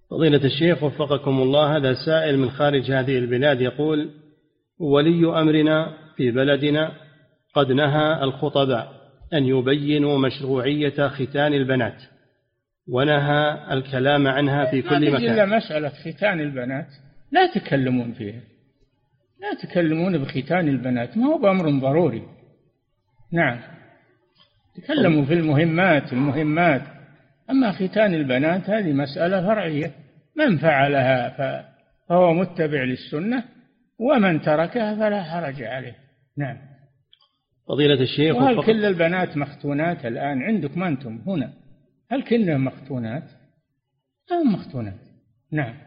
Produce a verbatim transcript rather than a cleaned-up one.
فضيلة الشيخ وفقكم الله، هذا سائل من خارج هذه البلاد يقول: ولي أمرنا في بلدنا قد نهى الخطباء أن يبينوا مشروعية ختان البنات، ونهى الكلام عنها في كل مكان. إلا مسألة ختان البنات لا تكلمون فيها، لا تكلمون بختان البنات، ما هو بأمر ضروري. نعم، تكلموا في المهمات المهمات أما ختان البنات هذه مسألة فرعية، من فعلها فهو متبع للسنة، ومن تركها فلا حرج عليه. نعم. فضيلة الشيخ، وهل كل البنات مختونات الآن عندكم أنتم هنا؟ هل كلهم مختونات؟ هم مختونات. نعم.